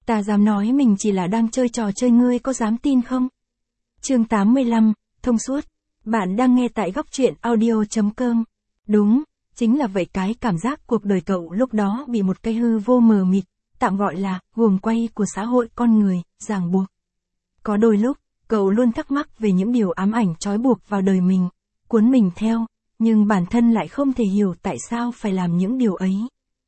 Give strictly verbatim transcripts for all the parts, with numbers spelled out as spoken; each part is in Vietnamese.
Ta dám nói mình chỉ là đang chơi trò chơi, ngươi có dám tin không? Chương tám mươi lăm, thông suốt. Bạn đang nghe tại góc truyện audio chấm com. Đúng, chính là vậy, cái cảm giác cuộc đời cậu lúc đó bị một cái hư vô mờ mịt, tạm gọi là guồng quay của xã hội con người, ràng buộc. Có đôi lúc, cậu luôn thắc mắc về những điều ám ảnh trói buộc vào đời mình, cuốn mình theo, nhưng bản thân lại không thể hiểu tại sao phải làm những điều ấy.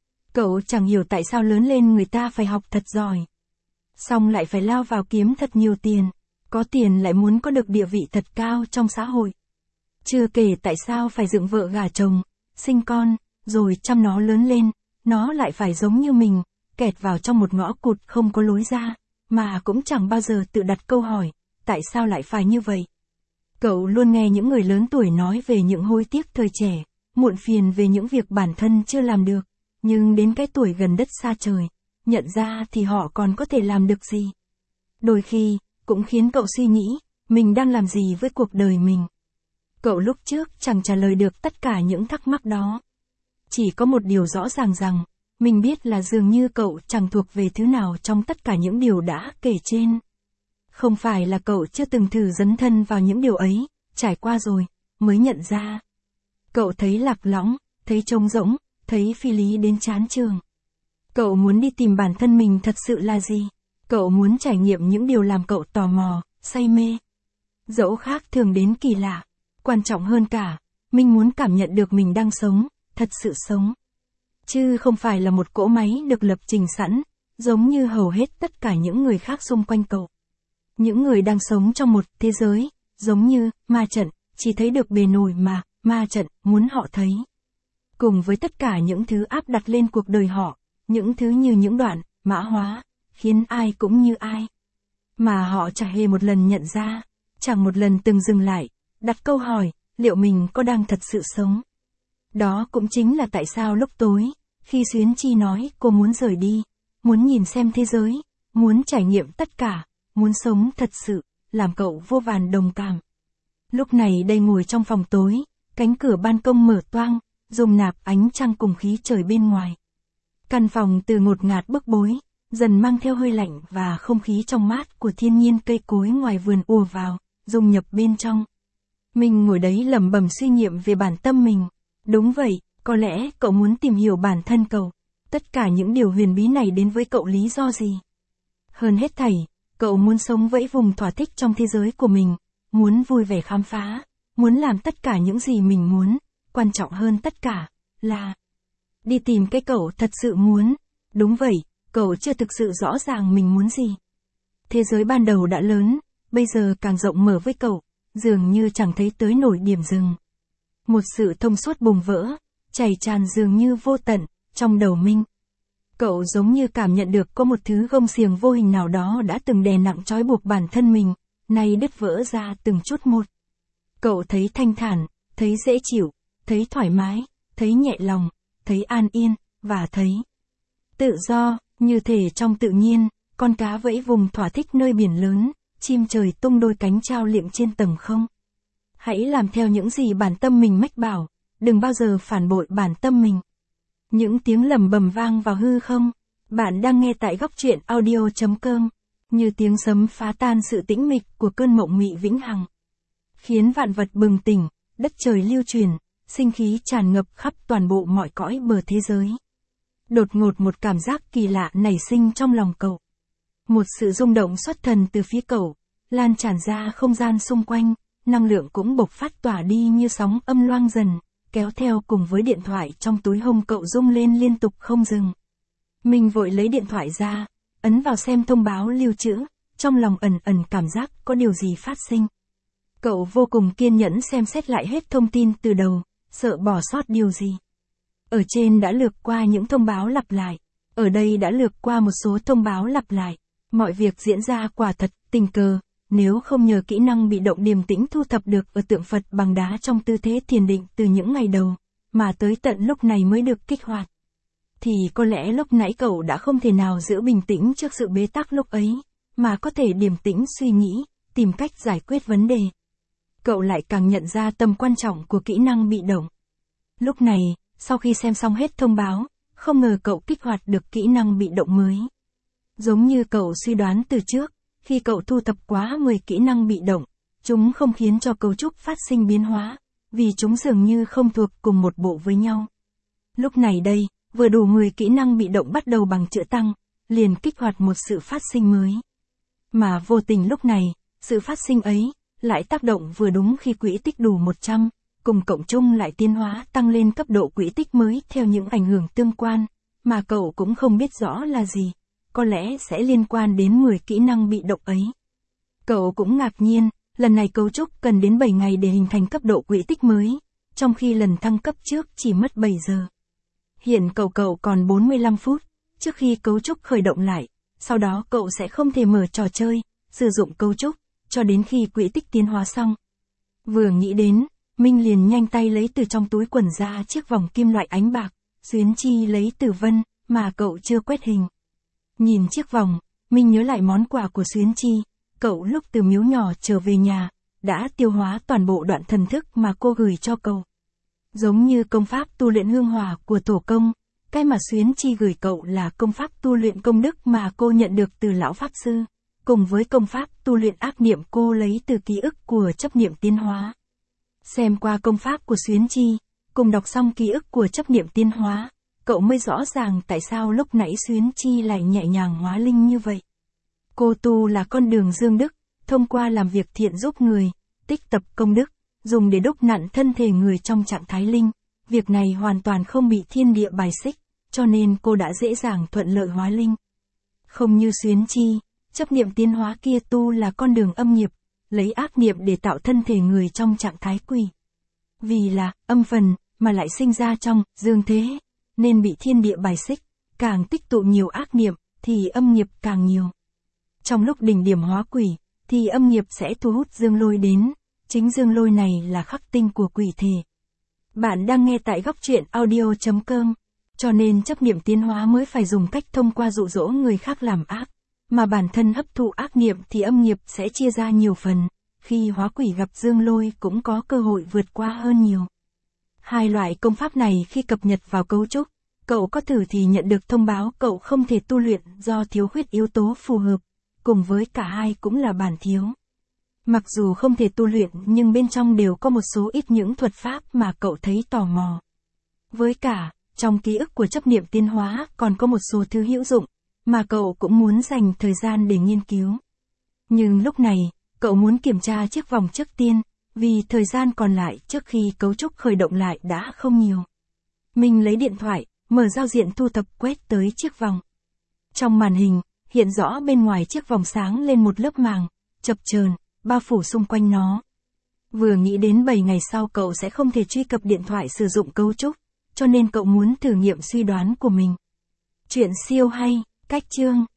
Cậu chẳng hiểu tại sao lớn lên người ta phải học thật giỏi, xong lại phải lao vào kiếm thật nhiều tiền, có tiền lại muốn có được địa vị thật cao trong xã hội. Chưa kể tại sao phải dựng vợ gả chồng, sinh con, rồi chăm nó lớn lên, nó lại phải giống như mình, kẹt vào trong một ngõ cụt không có lối ra, mà cũng chẳng bao giờ tự đặt câu hỏi, tại sao lại phải như vậy? Cậu luôn nghe những người lớn tuổi nói về những hối tiếc thời trẻ, muộn phiền về những việc bản thân chưa làm được, nhưng đến cái tuổi gần đất xa trời, nhận ra thì họ còn có thể làm được gì? Đôi khi, cũng khiến cậu suy nghĩ, mình đang làm gì với cuộc đời mình? Cậu lúc trước chẳng trả lời được tất cả những thắc mắc đó. Chỉ có một điều rõ ràng rằng, mình biết là dường như cậu chẳng thuộc về thứ nào trong tất cả những điều đã kể trên. Không phải là cậu chưa từng thử dấn thân vào những điều ấy, trải qua rồi, mới nhận ra. Cậu thấy lạc lõng, thấy trống rỗng, thấy phi lý đến chán chường. Cậu muốn đi tìm bản thân mình thật sự là gì? Cậu muốn trải nghiệm những điều làm cậu tò mò, say mê. Dẫu khác thường đến kỳ lạ. Quan trọng hơn cả, mình muốn cảm nhận được mình đang sống, thật sự sống. Chứ không phải là một cỗ máy được lập trình sẵn, giống như hầu hết tất cả những người khác xung quanh cậu. Những người đang sống trong một thế giới, giống như ma trận, chỉ thấy được bề nổi mà ma trận muốn họ thấy. Cùng với tất cả những thứ áp đặt lên cuộc đời họ, những thứ như những đoạn mã hóa, khiến ai cũng như ai. Mà họ chả hề một lần nhận ra, chẳng một lần từng dừng lại, đặt câu hỏi, liệu mình có đang thật sự sống? Đó cũng chính là tại sao lúc tối, khi Xuyến Chi nói cô muốn rời đi, muốn nhìn xem thế giới, muốn trải nghiệm tất cả, muốn sống thật sự, làm cậu vô vàn đồng cảm. Lúc này đây ngồi trong phòng tối, cánh cửa ban công mở toang, dùng nạp ánh trăng cùng khí trời bên ngoài. Căn phòng từ ngột ngạt bức bối, dần mang theo hơi lạnh và không khí trong mát của thiên nhiên, cây cối ngoài vườn ùa vào, dung nhập bên trong. Mình ngồi đấy lẩm bẩm suy nghiệm về bản tâm mình. Đúng vậy, có lẽ cậu muốn tìm hiểu bản thân cậu. Tất cả những điều huyền bí này đến với cậu lý do gì? Hơn hết thảy, cậu muốn sống vẫy vùng thỏa thích trong thế giới của mình, muốn vui vẻ khám phá, muốn làm tất cả những gì mình muốn, quan trọng hơn tất cả, là đi tìm cái cậu thật sự muốn. Đúng vậy, cậu chưa thực sự rõ ràng mình muốn gì. Thế giới ban đầu đã lớn, bây giờ càng rộng mở với cậu, dường như chẳng thấy tới nổi điểm dừng. Một sự thông suốt bùng vỡ, chảy tràn dường như vô tận, trong đầu mình. Cậu giống như cảm nhận được có một thứ gông xiềng vô hình nào đó đã từng đè nặng trói buộc bản thân mình, nay đứt vỡ ra từng chút một. Cậu thấy thanh thản, thấy dễ chịu, thấy thoải mái, thấy nhẹ lòng, thấy an yên, và thấy tự do, như thể trong tự nhiên, con cá vẫy vùng thỏa thích nơi biển lớn, chim trời tung đôi cánh trao liệng trên tầng không. Hãy làm theo những gì bản tâm mình mách bảo, đừng bao giờ phản bội bản tâm mình. Những tiếng lầm bầm vang vào hư không. Bạn đang nghe tại góc truyện audio chấm com, như tiếng sấm phá tan sự tĩnh mịch của cơn mộng mị vĩnh hằng, khiến vạn vật bừng tỉnh, đất trời lưu truyền, sinh khí tràn ngập khắp toàn bộ mọi cõi bờ thế giới. Đột ngột một cảm giác kỳ lạ nảy sinh trong lòng cậu. Một sự rung động xuất thần từ phía cậu, lan tràn ra không gian xung quanh, năng lượng cũng bộc phát tỏa đi như sóng âm loang dần, kéo theo cùng với điện thoại trong túi hông cậu rung lên liên tục không dừng. Mình vội lấy điện thoại ra, ấn vào xem thông báo lưu trữ, trong lòng ẩn ẩn cảm giác có điều gì phát sinh. Cậu vô cùng kiên nhẫn xem xét lại hết thông tin từ đầu, sợ bỏ sót điều gì. Ở trên đã lược qua những thông báo lặp lại, ở đây đã lược qua một số thông báo lặp lại. Mọi việc diễn ra quả thật tình cờ, nếu không nhờ kỹ năng bị động điềm tĩnh thu thập được ở tượng Phật bằng đá trong tư thế thiền định từ những ngày đầu, mà tới tận lúc này mới được kích hoạt, thì có lẽ lúc nãy cậu đã không thể nào giữ bình tĩnh trước sự bế tắc lúc ấy, mà có thể điềm tĩnh suy nghĩ, tìm cách giải quyết vấn đề. Cậu lại càng nhận ra tầm quan trọng của kỹ năng bị động. Lúc này, sau khi xem xong hết thông báo, không ngờ cậu kích hoạt được kỹ năng bị động mới. Giống như cậu suy đoán từ trước, khi cậu thu thập quá mười kỹ năng bị động, chúng không khiến cho cấu trúc phát sinh biến hóa, vì chúng dường như không thuộc cùng một bộ với nhau. Lúc này đây, vừa đủ mười kỹ năng bị động bắt đầu bằng chữ tăng, liền kích hoạt một sự phát sinh mới. Mà vô tình lúc này, sự phát sinh ấy, lại tác động vừa đúng khi quỹ tích đủ một trăm, cùng cộng chung lại tiến hóa tăng lên cấp độ quỹ tích mới theo những ảnh hưởng tương quan, mà cậu cũng không biết rõ là gì, có lẽ sẽ liên quan đến mười kỹ năng bị động ấy. Cậu cũng ngạc nhiên, lần này cấu trúc cần đến bảy ngày để hình thành cấp độ quỹ tích mới, trong khi lần thăng cấp trước chỉ mất bảy giờ. Hiện cậu cậu còn bốn mươi lăm phút, trước khi cấu trúc khởi động lại, sau đó cậu sẽ không thể mở trò chơi, sử dụng cấu trúc, cho đến khi quỹ tích tiến hóa xong. Vừa nghĩ đến, Minh liền nhanh tay lấy từ trong túi quần ra chiếc vòng kim loại ánh bạc, Xuyến Chi lấy từ Vân, mà cậu chưa quét hình. Nhìn chiếc vòng, Minh nhớ lại món quà của Xuyến Chi, cậu lúc từ miếu nhỏ trở về nhà, đã tiêu hóa toàn bộ đoạn thần thức mà cô gửi cho cậu. Giống như công pháp tu luyện hương hỏa của tổ công, cái mà Xuyến Chi gửi cậu là công pháp tu luyện công đức mà cô nhận được từ lão pháp sư, cùng với công pháp tu luyện ác niệm cô lấy từ ký ức của chấp niệm tiến hóa. Xem qua công pháp của Xuyến Chi, cùng đọc xong ký ức của chấp niệm tiến hóa, cậu mới rõ ràng tại sao lúc nãy Xuyến Chi lại nhẹ nhàng hóa linh như vậy. Cô tu là con đường dương đức, thông qua làm việc thiện giúp người, tích tập công đức, dùng để đúc nặn thân thể người trong trạng thái linh. Việc này hoàn toàn không bị thiên địa bài xích, cho nên cô đã dễ dàng thuận lợi hóa linh. Không như Xuyến Chi, chấp niệm tiến hóa kia tu là con đường âm nghiệp, lấy ác niệm để tạo thân thể người trong trạng thái quỷ. Vì là âm phần, mà lại sinh ra trong dương thế, nên bị thiên địa bài xích, càng tích tụ nhiều ác niệm, thì âm nghiệp càng nhiều. Trong lúc đỉnh điểm hóa quỷ, thì âm nghiệp sẽ thu hút dương lôi đến, chính dương lôi này là khắc tinh của quỷ thể. Bạn đang nghe tại góc truyện audio chấm com, cho nên chấp niệm tiến hóa mới phải dùng cách thông qua dụ dỗ người khác làm ác, mà bản thân hấp thụ ác niệm thì âm nghiệp sẽ chia ra nhiều phần, khi hóa quỷ gặp dương lôi cũng có cơ hội vượt qua hơn nhiều. Hai loại công pháp này khi cập nhật vào cấu trúc, cậu có thử thì nhận được thông báo cậu không thể tu luyện do thiếu khuyết yếu tố phù hợp, cùng với cả hai cũng là bản thiếu. Mặc dù không thể tu luyện nhưng bên trong đều có một số ít những thuật pháp mà cậu thấy tò mò. Với cả, trong ký ức của chấp niệm tiến hóa còn có một số thứ hữu dụng, mà cậu cũng muốn dành thời gian để nghiên cứu. Nhưng lúc này, cậu muốn kiểm tra chiếc vòng trước tiên, vì thời gian còn lại trước khi cấu trúc khởi động lại đã không nhiều. Mình lấy điện thoại, mở giao diện thu thập quét tới chiếc vòng. Trong màn hình, hiện rõ bên ngoài chiếc vòng sáng lên một lớp màng, chập chờn, bao phủ xung quanh nó. Vừa nghĩ đến bảy ngày sau cậu sẽ không thể truy cập điện thoại sử dụng cấu trúc, cho nên cậu muốn thử nghiệm suy đoán của mình. Chuyện siêu hay, cách chương.